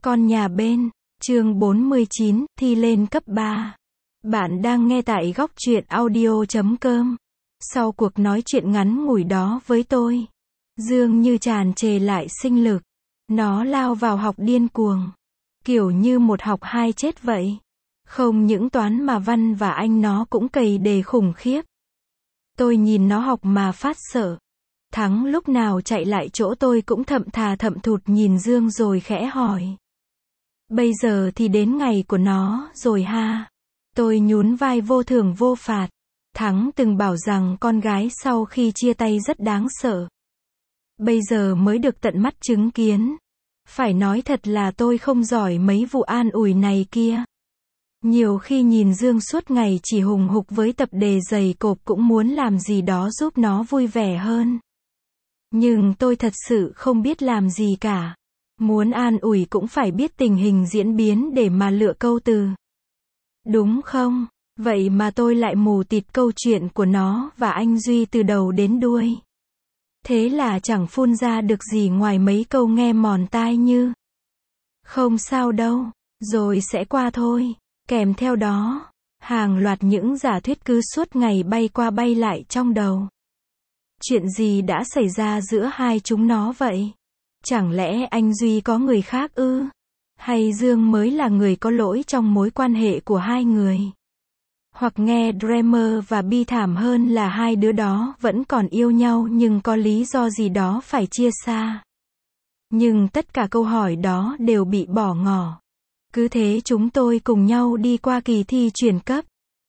Con nhà bên, chương 49, thi lên cấp 3. Bạn đang nghe tại góc truyện audio.com. Sau cuộc nói chuyện ngắn ngủi đó với tôi, Dương như tràn trề lại sinh lực. Nó lao vào học điên cuồng. Kiểu như một học hai chết vậy. Không những toán mà văn và Anh nó cũng cày đề khủng khiếp. Tôi nhìn nó học mà phát sợ. Thắng lúc nào chạy lại chỗ tôi cũng thậm thà thậm thụt nhìn Dương rồi khẽ hỏi. Bây giờ thì đến ngày của nó rồi ha. Tôi nhún vai vô thưởng vô phạt. Thắng từng bảo rằng con gái sau khi chia tay rất đáng sợ. Bây giờ mới được tận mắt chứng kiến. Phải nói thật là tôi không giỏi mấy vụ an ủi này kia. Nhiều khi nhìn Dương suốt ngày chỉ hùng hục với tập đề dày cộp cũng muốn làm gì đó giúp nó vui vẻ hơn. Nhưng tôi thật sự không biết làm gì cả. Muốn an ủi cũng phải biết tình hình diễn biến để mà lựa câu từ. Đúng không? Vậy mà tôi lại mù tịt câu chuyện của nó và anh Duy từ đầu đến đuôi. Thế là chẳng phun ra được gì ngoài mấy câu nghe mòn tai như không sao đâu, rồi sẽ qua thôi. Kèm theo đó, hàng loạt những giả thuyết cứ suốt ngày bay qua bay lại trong đầu. Chuyện gì đã xảy ra giữa hai chúng nó vậy? Chẳng lẽ anh Duy có người khác ư? Hay Dương mới là người có lỗi trong mối quan hệ của hai người? Hoặc nghe Dreamer và bi thảm hơn là hai đứa đó vẫn còn yêu nhau nhưng có lý do gì đó phải chia xa. Nhưng tất cả câu hỏi đó đều bị bỏ ngỏ. Cứ thế chúng tôi cùng nhau đi qua kỳ thi chuyển cấp.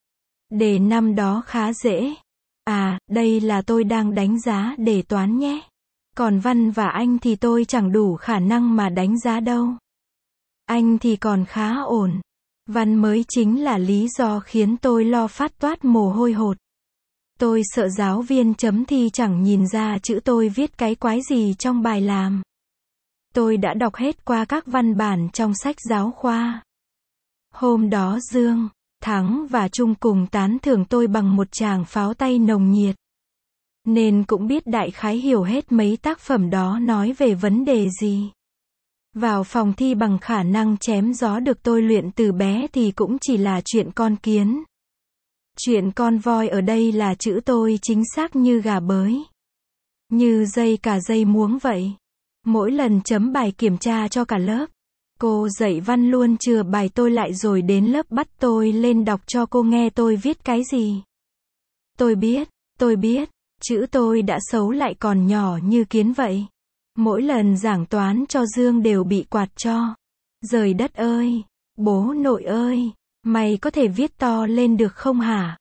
Đề năm đó khá dễ. À, đây là tôi đang đánh giá đề toán nhé. Còn Văn và Anh thì tôi chẳng đủ khả năng mà đánh giá đâu. Anh thì còn khá ổn. Văn mới chính là lý do khiến tôi lo phát toát mồ hôi hột. Tôi sợ giáo viên chấm thi chẳng nhìn ra chữ tôi viết cái quái gì trong bài làm. Tôi đã đọc hết qua các văn bản trong sách giáo khoa. Hôm đó Dương, Thắng và Trung cùng tán thưởng tôi bằng một tràng pháo tay nồng nhiệt. Nên cũng biết đại khái hiểu hết mấy tác phẩm đó nói về vấn đề gì. Vào phòng thi bằng khả năng chém gió được tôi luyện từ bé thì cũng chỉ là chuyện con kiến. Chuyện con voi ở đây là chữ tôi chính xác như gà bới. Như dây cả dây muống vậy. Mỗi lần chấm bài kiểm tra cho cả lớp, cô dạy văn luôn chừa bài tôi lại rồi đến lớp bắt tôi lên đọc cho cô nghe tôi viết cái gì. Tôi biết, chữ tôi đã xấu lại còn nhỏ như kiến vậy. Mỗi lần giảng toán cho Dương đều bị quạt cho. Giời đất ơi, bố nội ơi, mày có thể viết to lên được không hả?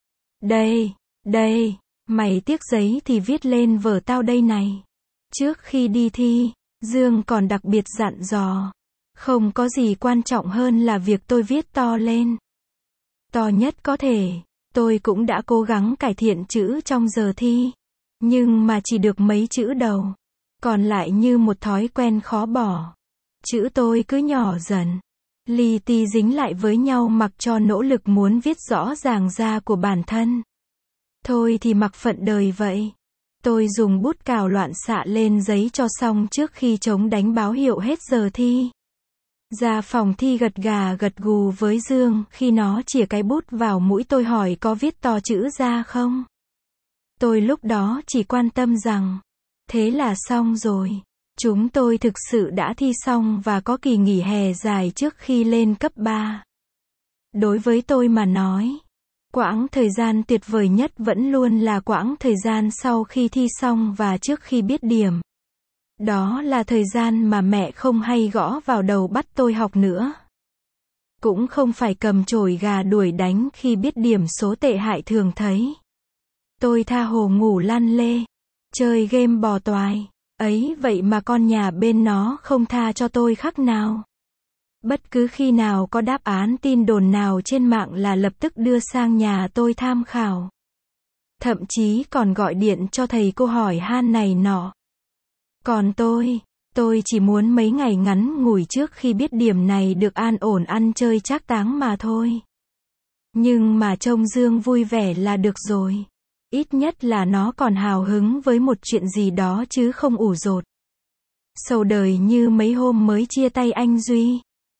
Đây, mày tiếc giấy thì viết lên vở tao đây này. Trước khi đi thi, Dương còn đặc biệt dặn dò. Không có gì quan trọng hơn là việc tôi viết to lên. To nhất có thể, tôi cũng đã cố gắng cải thiện chữ trong giờ thi. Nhưng mà chỉ được mấy chữ đầu. Còn lại như một thói quen khó bỏ. Chữ tôi cứ nhỏ dần. Li ti dính lại với nhau mặc cho nỗ lực muốn viết rõ ràng ra của bản thân. Thôi thì mặc phận đời vậy. Tôi dùng bút cào loạn xạ lên giấy cho xong trước khi trống đánh báo hiệu hết giờ thi. Ra phòng thi gật gà gật gù với Dương khi nó chìa cái bút vào mũi tôi hỏi có viết to chữ ra không. Tôi lúc đó chỉ quan tâm rằng, thế là xong rồi. Chúng tôi thực sự đã thi xong và có kỳ nghỉ hè dài trước khi lên cấp 3. Đối với tôi mà nói, quãng thời gian tuyệt vời nhất vẫn luôn là quãng thời gian sau khi thi xong và trước khi biết điểm. Đó là thời gian mà mẹ không hay gõ vào đầu bắt tôi học nữa. Cũng không phải cầm chổi gà đuổi đánh khi biết điểm số tệ hại thường thấy. Tôi tha hồ ngủ lăn lê, chơi game bò toài. Ấy vậy mà con nhà bên nó không tha cho tôi khắc nào. Bất cứ khi nào có đáp án tin đồn nào trên mạng là lập tức đưa sang nhà tôi tham khảo. Thậm chí còn gọi điện cho thầy cô hỏi han này nọ. Còn tôi chỉ muốn mấy ngày ngắn ngủi trước khi biết điểm này được an ổn ăn chơi trác táng mà thôi. Nhưng mà trông Dương vui vẻ là được rồi. Ít nhất là nó còn hào hứng với một chuyện gì đó chứ không ủ rột. Sầu đời như mấy hôm mới chia tay anh Duy.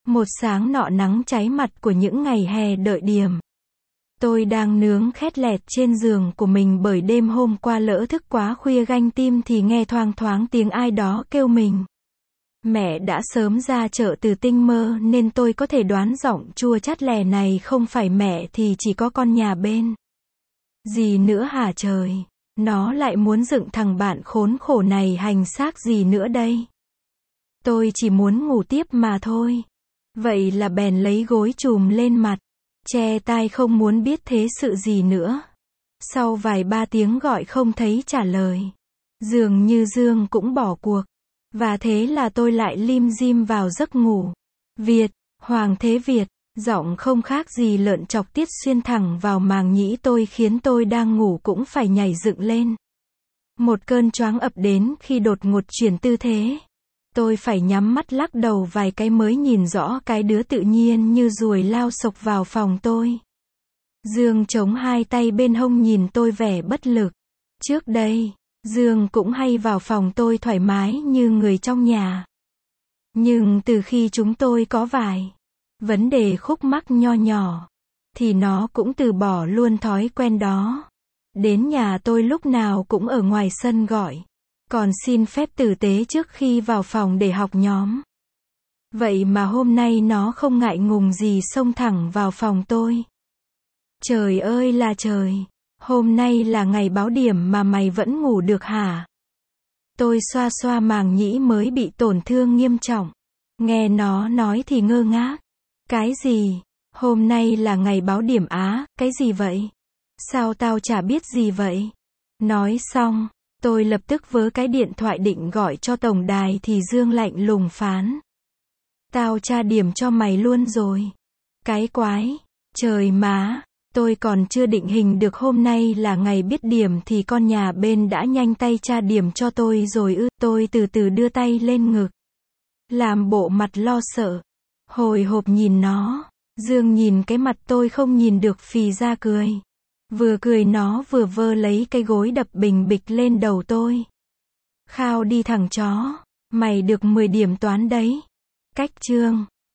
Một sáng nọ nắng cháy mặt của những ngày hè đợi điểm. Tôi đang nướng khét lẹt trên giường của mình bởi đêm hôm qua lỡ thức quá khuya ganh tim thì nghe thoang thoáng tiếng ai đó kêu mình. Mẹ đã sớm ra chợ từ tinh mơ nên tôi có thể đoán giọng chua chát lè này không phải mẹ thì chỉ có con nhà bên. Gì nữa hả trời? Nó lại muốn dựng thằng bạn khốn khổ này hành xác gì nữa đây? Tôi chỉ muốn ngủ tiếp mà thôi. Vậy là bèn lấy gối chùm lên mặt, che tai không muốn biết thế sự gì nữa. Sau vài ba tiếng gọi không thấy trả lời. Dường như Dương cũng bỏ cuộc. Và thế là tôi lại lim dim vào giấc ngủ. Việt, Hoàng thế Việt, giọng không khác gì lợn chọc tiết xuyên thẳng vào màng nhĩ tôi khiến tôi đang ngủ cũng phải nhảy dựng lên. Một cơn choáng ập đến khi đột ngột chuyển tư thế. Tôi phải nhắm mắt lắc đầu vài cái mới nhìn rõ cái đứa tự nhiên như ruồi lao xộc vào phòng tôi. Dương chống hai tay bên hông nhìn tôi vẻ bất lực. Trước đây, Dương cũng hay vào phòng tôi thoải mái như người trong nhà. Nhưng từ khi chúng tôi có vài vấn đề khúc mắc nho nhỏ, thì nó cũng từ bỏ luôn thói quen đó. Đến nhà tôi lúc nào cũng ở ngoài sân gọi. Còn xin phép tử tế trước khi vào phòng để học nhóm. Vậy mà hôm nay nó không ngại ngùng gì xông thẳng vào phòng tôi. Trời ơi là trời! Hôm nay là ngày báo điểm mà mày vẫn ngủ được hả? Tôi xoa xoa màng nhĩ mới bị tổn thương nghiêm trọng. Nghe nó nói thì ngơ ngác. Cái gì? Hôm nay là ngày báo điểm á, cái gì vậy? Sao tao chả biết gì vậy? Nói xong, tôi lập tức vớ cái điện thoại định gọi cho tổng đài thì Dương lạnh lùng phán. Tao tra điểm cho mày luôn rồi. Cái quái! Trời má! Tôi còn chưa định hình được hôm nay là ngày biết điểm thì con nhà bên đã nhanh tay tra điểm cho tôi rồi ư. Tôi từ từ đưa tay lên ngực. Làm bộ mặt lo sợ. Hồi hộp nhìn nó. Dương nhìn cái mặt tôi không nhìn được phì ra cười. Vừa cười nó vừa vơ lấy cái gối đập bình bịch lên đầu tôi. Khao đi thằng chó. Mày được 10 điểm toán đấy. Cách chương.